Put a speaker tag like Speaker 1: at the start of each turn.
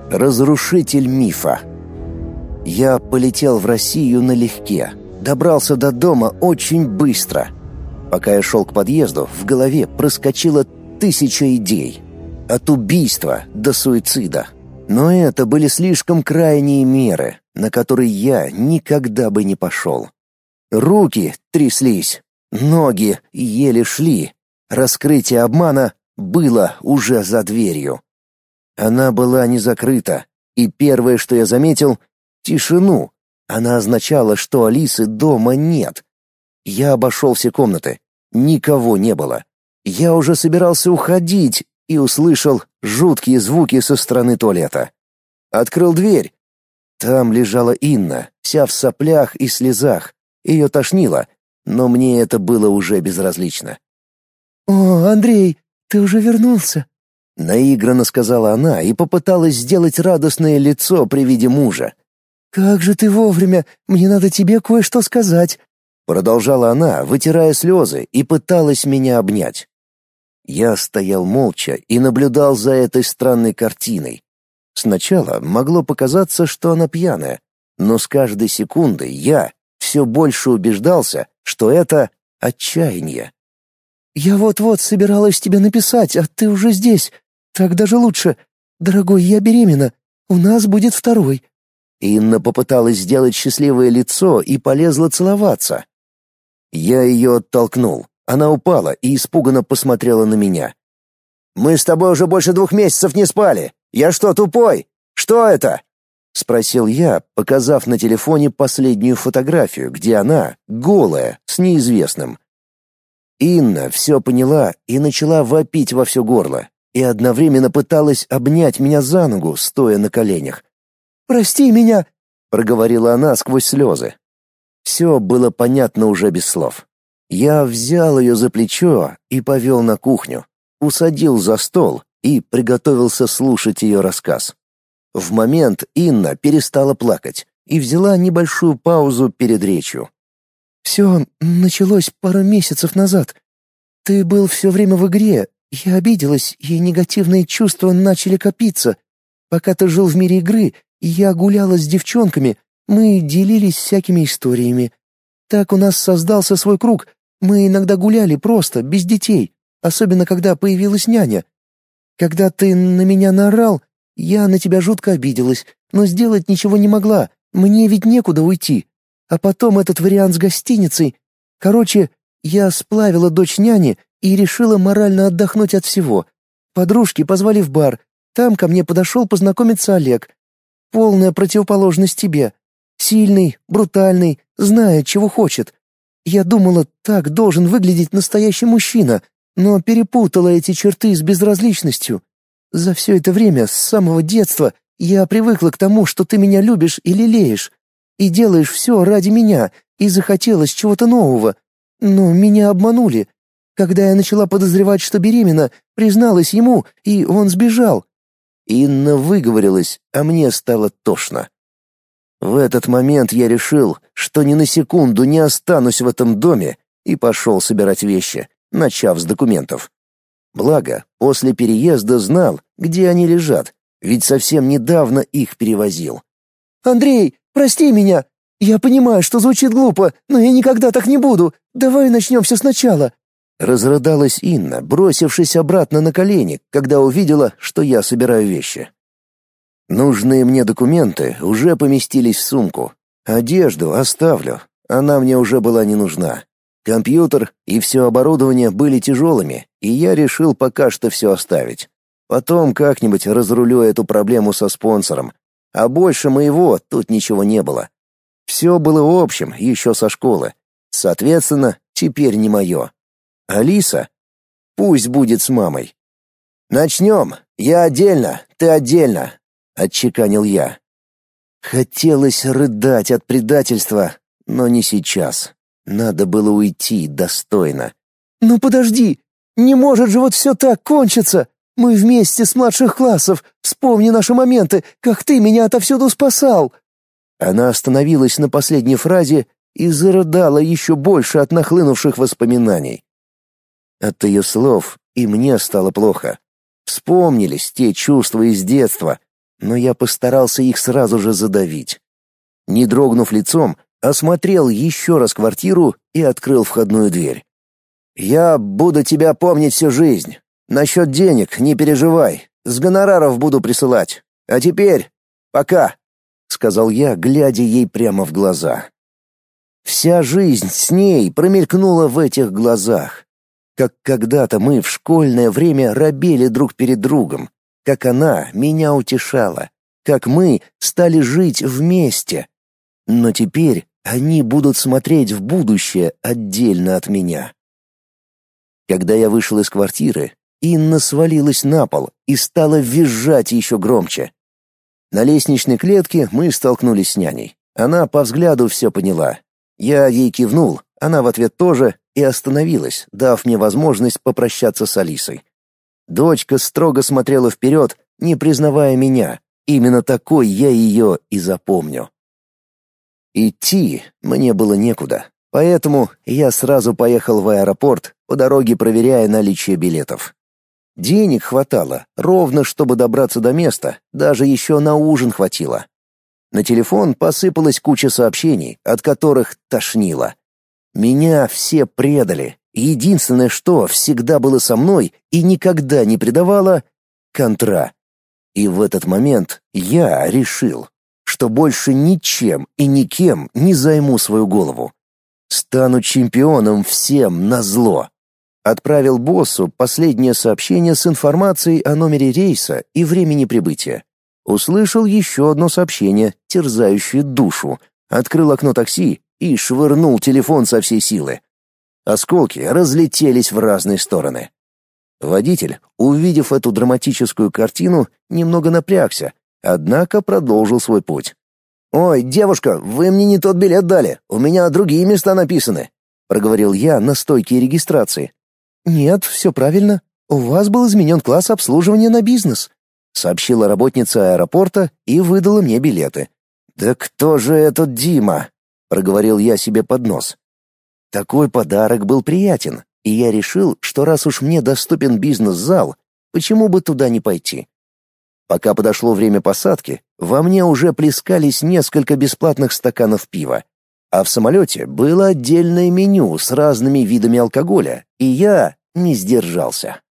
Speaker 1: Разрушитель мифа. Я полетел в Россию налегке. Добрался до дома очень быстро. Пока я шел к подъезду, в голове проскочило 1000 идей. От убийства до суицида. Но это были слишком крайние меры, на которые я никогда бы не пошел. Руки тряслись, ноги еле шли. Раскрытие обмана было уже за дверью. Она была не закрыта, и первое, что я заметил — тишину. Она означала, что Алисы дома нет. Я обошел все комнаты. Никого не было. Я уже собирался уходить и услышал жуткие звуки со стороны туалета. Открыл дверь. Там лежала Инна, вся в соплях и слезах. Ее тошнило, но мне это было уже безразлично.
Speaker 2: «О, Андрей, ты уже вернулся?»
Speaker 1: Наигранно сказала она и попыталась сделать радостное лицо при виде мужа.
Speaker 2: «Как же ты вовремя! Мне надо тебе кое-что сказать!»
Speaker 1: Продолжала она, вытирая слезы, и пыталась меня обнять. Я стоял молча и наблюдал за этой странной картиной. Сначала могло показаться, что она пьяная, но с каждой секундой я все больше убеждался, что это отчаяние.
Speaker 2: «Я вот-вот собиралась тебе написать, а ты уже здесь. Так даже лучше. Дорогой, я беременна. У нас будет второй».
Speaker 1: Инна попыталась сделать счастливое лицо и полезла целоваться. Я ее оттолкнул. Она упала и испуганно посмотрела на меня. «Мы с тобой уже больше 2 месяцев не спали. Я что, тупой? Что это?» — спросил я, показав на телефоне последнюю фотографию, где она, голая, с неизвестным. Инна все поняла и начала вопить во все горло, и одновременно пыталась обнять меня за ногу, стоя на коленях.
Speaker 2: «Прости меня!»
Speaker 1: — проговорила она сквозь слезы. Все было понятно уже без слов. Я взял ее за плечо и повел на кухню, усадил за стол и приготовился слушать ее рассказ. В момент Инна перестала плакать и взяла небольшую паузу перед речью.
Speaker 2: «Все началось пару месяцев назад. Ты был все время в игре, я обиделась, и негативные чувства начали копиться. Пока ты жил в мире игры, я гуляла с девчонками, мы делились всякими историями. Так у нас создался свой круг, мы иногда гуляли просто, без детей, особенно когда появилась няня. Когда ты на меня наорал, я на тебя жутко обиделась, но сделать ничего не могла, мне ведь некуда уйти. А потом этот вариант с гостиницей. Короче, я сплавила дочь няни и решила морально отдохнуть от всего. Подружки позвали в бар, там ко мне подошел познакомиться Олег. Полная противоположность тебе. Сильный, брутальный, знает, чего хочет. Я думала, так должен выглядеть настоящий мужчина, но перепутала эти черты с безразличностью. За все это время, с самого детства, я привыкла к тому, что ты меня любишь и лелеешь. И делаешь все ради меня, и захотелось чего-то нового. Но меня обманули. Когда я начала подозревать, что беременна, призналась ему, и он сбежал.
Speaker 1: Инна выговорилась, а мне стало тошно. В этот момент я решил, что ни на секунду не останусь в этом доме, и пошел собирать вещи, начав с документов. Благо, после переезда знал, где они лежат, ведь совсем недавно их перевозил.
Speaker 2: «Андрей, прости меня! Я понимаю, что звучит глупо, но я никогда так не буду. Давай начнем все сначала».
Speaker 1: Разрыдалась Инна, бросившись обратно на колени, когда увидела, что я собираю вещи. Нужные мне документы уже поместились в сумку. Одежду оставлю, она мне уже была не нужна. Компьютер и все оборудование были тяжелыми, и я решил пока что все оставить. Потом как-нибудь разрулю эту проблему со спонсором. А больше моего тут ничего не было. Все было общим еще со школы. Соответственно, теперь не мое. Алиса? Пусть будет с мамой. «Начнем. Я отдельно, ты отдельно», — отчеканил я. Хотелось рыдать от предательства, но не сейчас. Надо было уйти достойно.
Speaker 2: «Ну подожди! Не может же вот все так кончиться! Мы вместе с младших классов! Вспомни наши моменты, как ты меня отовсюду спасал!»
Speaker 1: Она остановилась на последней фразе и зарыдала еще больше от нахлынувших воспоминаний. От ее слов и мне стало плохо. Вспомнились те чувства из детства, но я постарался их сразу же задавить. Не дрогнув лицом, осмотрел еще раз квартиру и открыл входную дверь. «Я буду тебя помнить всю жизнь. Насчет денег не переживай, с гонораров буду присылать. А теперь пока», — сказал я, глядя ей прямо в глаза. Вся жизнь с ней промелькнула в этих глазах. Как когда-то мы в школьное время робели друг перед другом, как она меня утешала, как мы стали жить вместе. Но теперь они будут смотреть в будущее отдельно от меня. Когда я вышел из квартиры, Инна свалилась на пол и стала визжать еще громче. На лестничной клетке мы столкнулись с няней. Она по взгляду все поняла. Я ей кивнул, она в ответ тоже, и остановилась, дав мне возможность попрощаться с Алисой. Дочка строго смотрела вперед, не признавая меня. Именно такой я ее и запомню. Идти мне было некуда, поэтому я сразу поехал в аэропорт, по дороге проверяя наличие билетов. Денег хватало, ровно чтобы добраться до места, даже еще на ужин хватило. На телефон посыпалась куча сообщений, от которых тошнило. Меня все предали. Единственное, что всегда было со мной и никогда не предавало — контра. И в этот момент я решил, что больше ничем и никем не займу свою голову. Стану чемпионом всем назло. Отправил боссу последнее сообщение с информацией о номере рейса и времени прибытия. Услышал еще одно сообщение, терзающее душу. Открыл окно такси и швырнул телефон со всей силы. Осколки разлетелись в разные стороны. Водитель, увидев эту драматическую картину, немного напрягся, однако продолжил свой путь. «Ой, девушка, вы мне не тот билет дали, у меня другие места написаны», — проговорил я на стойке регистрации. «Нет, все правильно. У вас был изменен класс обслуживания на бизнес», — сообщила работница аэропорта и выдала мне билеты. «Да кто же этот Дима?» — проговорил я себе под нос. Такой подарок был приятен, и я решил, что раз уж мне доступен бизнес-зал, почему бы туда не пойти. Пока подошло время посадки, во мне уже плескались несколько бесплатных стаканов пива, а в самолете было отдельное меню с разными видами алкоголя, и я не сдержался.